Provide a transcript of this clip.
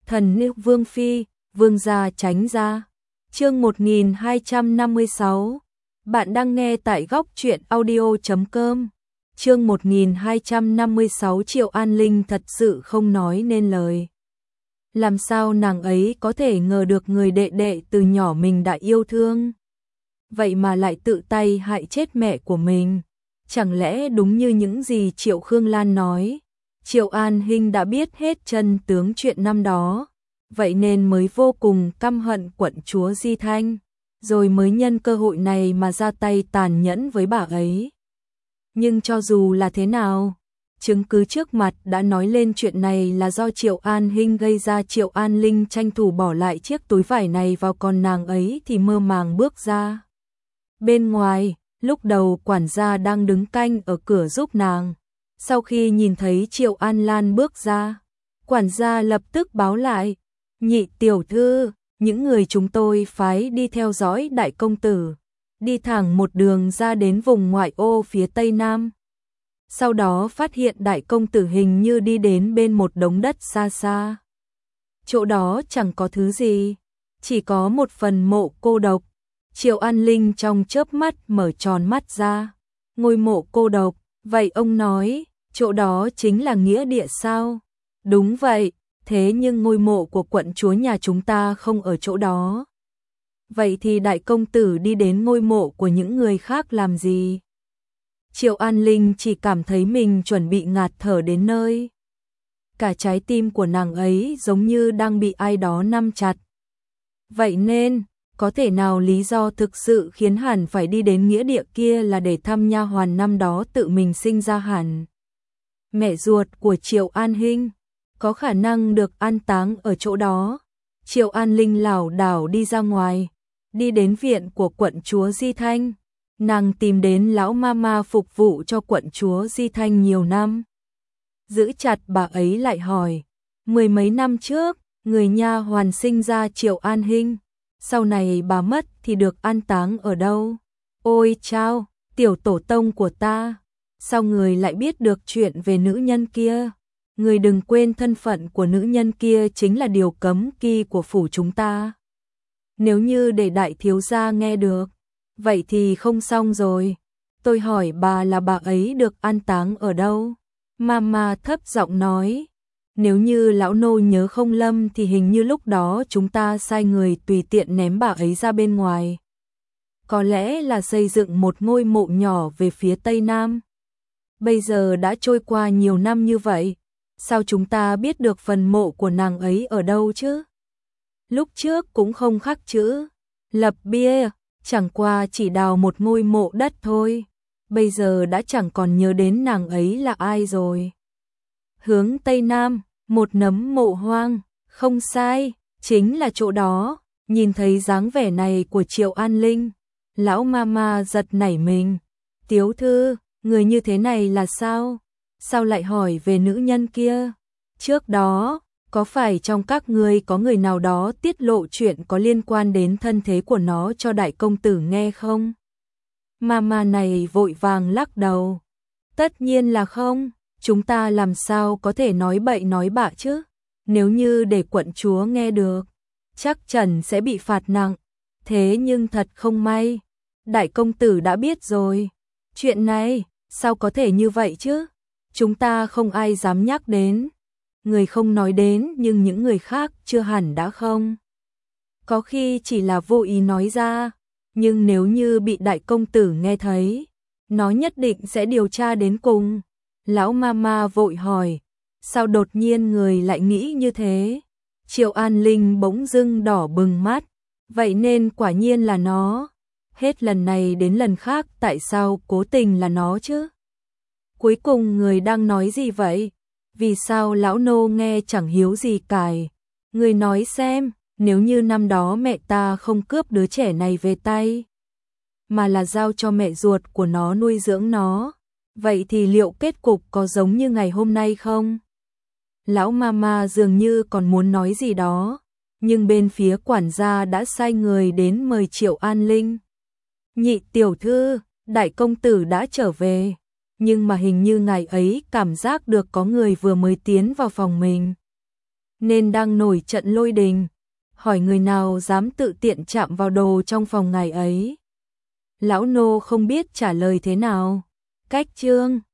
Thần nữ Vương Phi, Vương gia tránh ra. Chương 1256. Bạn đang nghe tại góc truyện audio.com. Chương 1256. Triệu An Linh thật sự không nói nên lời. Làm sao nàng ấy có thể ngờ được người đệ đệ từ nhỏ mình đã yêu thương, vậy mà lại tự tay hại chết mẹ của mình. Chẳng lẽ đúng như những gì Triệu Khương Lan nói, Triệu An Hinh đã biết hết chân tướng chuyện năm đó, vậy nên mới vô cùng căm hận quận chúa Di Thanh, rồi mới nhân cơ hội này mà ra tay tàn nhẫn với bà ấy. Nhưng cho dù là thế nào, chứng cứ trước mặt đã nói lên chuyện này là do Triệu An Hinh gây ra. Triệu An Linh tranh thủ bỏ lại chiếc túi vải này vào, còn nàng ấy thì mơ màng bước ra. Bên ngoài, lúc đầu quản gia đang đứng canh ở cửa giúp nàng. Sau khi nhìn thấy Triệu An Lan bước ra, quản gia lập tức báo lại: "Nhị tiểu thư, những người chúng tôi phái đi theo dõi đại công tử, đi thẳng một đường ra đến vùng ngoại ô phía tây nam. Sau đó phát hiện đại công tử hình như đi đến bên một đống đất xa xa. Chỗ đó chẳng có thứ gì, chỉ có một phần mộ cô độc." Triệu An Linh trong chớp mắt mở tròn mắt ra. "Ngôi mộ cô độc, vậy ông nói, chỗ đó chính là nghĩa địa sao?" "Đúng vậy, thế nhưng ngôi mộ của quận chúa nhà chúng ta không ở chỗ đó." "Vậy thì đại công tử đi đến ngôi mộ của những người khác làm gì?" Triệu An Linh chỉ cảm thấy mình chuẩn bị ngạt thở đến nơi. Cả trái tim của nàng ấy giống như đang bị ai đó nắm chặt. Vậy nên, có thể nào lý do thực sự khiến hẳn phải đi đến nghĩa địa kia là để thăm nha hoàn năm đó tự mình sinh ra hẳn? Mẹ ruột của Triệu An Hinh có khả năng được an táng ở chỗ đó. Triệu An Linh lảo đảo đi ra ngoài, đi đến viện của quận chúa Di Thanh. Nàng tìm đến lão mama phục vụ cho quận chúa Di Thanh nhiều năm. Giữ chặt bà ấy lại hỏi: "Mười mấy năm trước, người nha hoàn sinh ra Triệu An Hinh, sau này bà mất thì được an táng ở đâu?" "Ôi chao, tiểu tổ tông của ta, sao người lại biết được chuyện về nữ nhân kia? Người đừng quên thân phận của nữ nhân kia chính là điều cấm kỵ của phủ chúng ta. Nếu như để đại thiếu gia nghe được, vậy thì không xong rồi. Tôi hỏi bà là bà ấy được an táng ở đâu?" Mama thấp giọng nói: "Nếu như lão nô nhớ không lầm thì hình như lúc đó chúng ta sai người tùy tiện ném bà ấy ra bên ngoài. Có lẽ là xây dựng một ngôi mộ nhỏ về phía tây nam. Bây giờ đã trôi qua nhiều năm như vậy, sao chúng ta biết được phần mộ của nàng ấy ở đâu chứ? Lúc trước cũng không khắc chữ, lập bia, chẳng qua chỉ đào một ngôi mộ đất thôi. Bây giờ đã chẳng còn nhớ đến nàng ấy là ai rồi." Hướng tây nam, một nấm mộ hoang, không sai, chính là chỗ đó. Nhìn thấy dáng vẻ này của Triệu An Linh, lão mama giật nảy mình. "Tiếu thư, người như thế này là sao? Sao lại hỏi về nữ nhân kia? Trước đó, có phải trong các ngươi có người nào đó tiết lộ chuyện có liên quan đến thân thế của nó cho đại công tử nghe không?" Mama này vội vàng lắc đầu. "Tất nhiên là không, chúng ta làm sao có thể nói bậy nói bạ chứ? Nếu như để quận chúa nghe được, chắc chắn sẽ bị phạt nặng. Thế nhưng thật không may, đại công tử đã biết rồi. Chuyện này, sao có thể như vậy chứ? Chúng ta không ai dám nhắc đến. Người không nói đến nhưng những người khác chưa hẳn đã không. Có khi chỉ là vô ý nói ra, nhưng nếu như bị đại công tử nghe thấy, nó nhất định sẽ điều tra đến cùng." Lão mama vội hỏi: "Sao đột nhiên người lại nghĩ như thế?" Triệu An Linh bỗng dưng đỏ bừng mắt. Vậy nên quả nhiên là nó. Hết lần này đến lần khác tại sao cố tình là nó chứ? Cuối cùng người đang nói gì vậy? Vì sao lão nô nghe chẳng hiếu gì cài? Người nói xem, nếu như năm đó mẹ ta không cướp đứa trẻ này về tay, mà là giao cho mẹ ruột của nó nuôi dưỡng nó, vậy thì liệu kết cục có giống như ngày hôm nay không?" Lão mama dường như còn muốn nói gì đó, nhưng bên phía quản gia đã sai người đến mời Triệu An Linh. "Nhị tiểu thư, đại công tử đã trở về, nhưng mà hình như ngài ấy cảm giác được có người vừa mới tiến vào phòng mình." nên đang nổi trận lôi đình, hỏi người nào dám tự tiện chạm vào đồ trong phòng ngài ấy. Lão nô không biết trả lời thế nào. Cách chương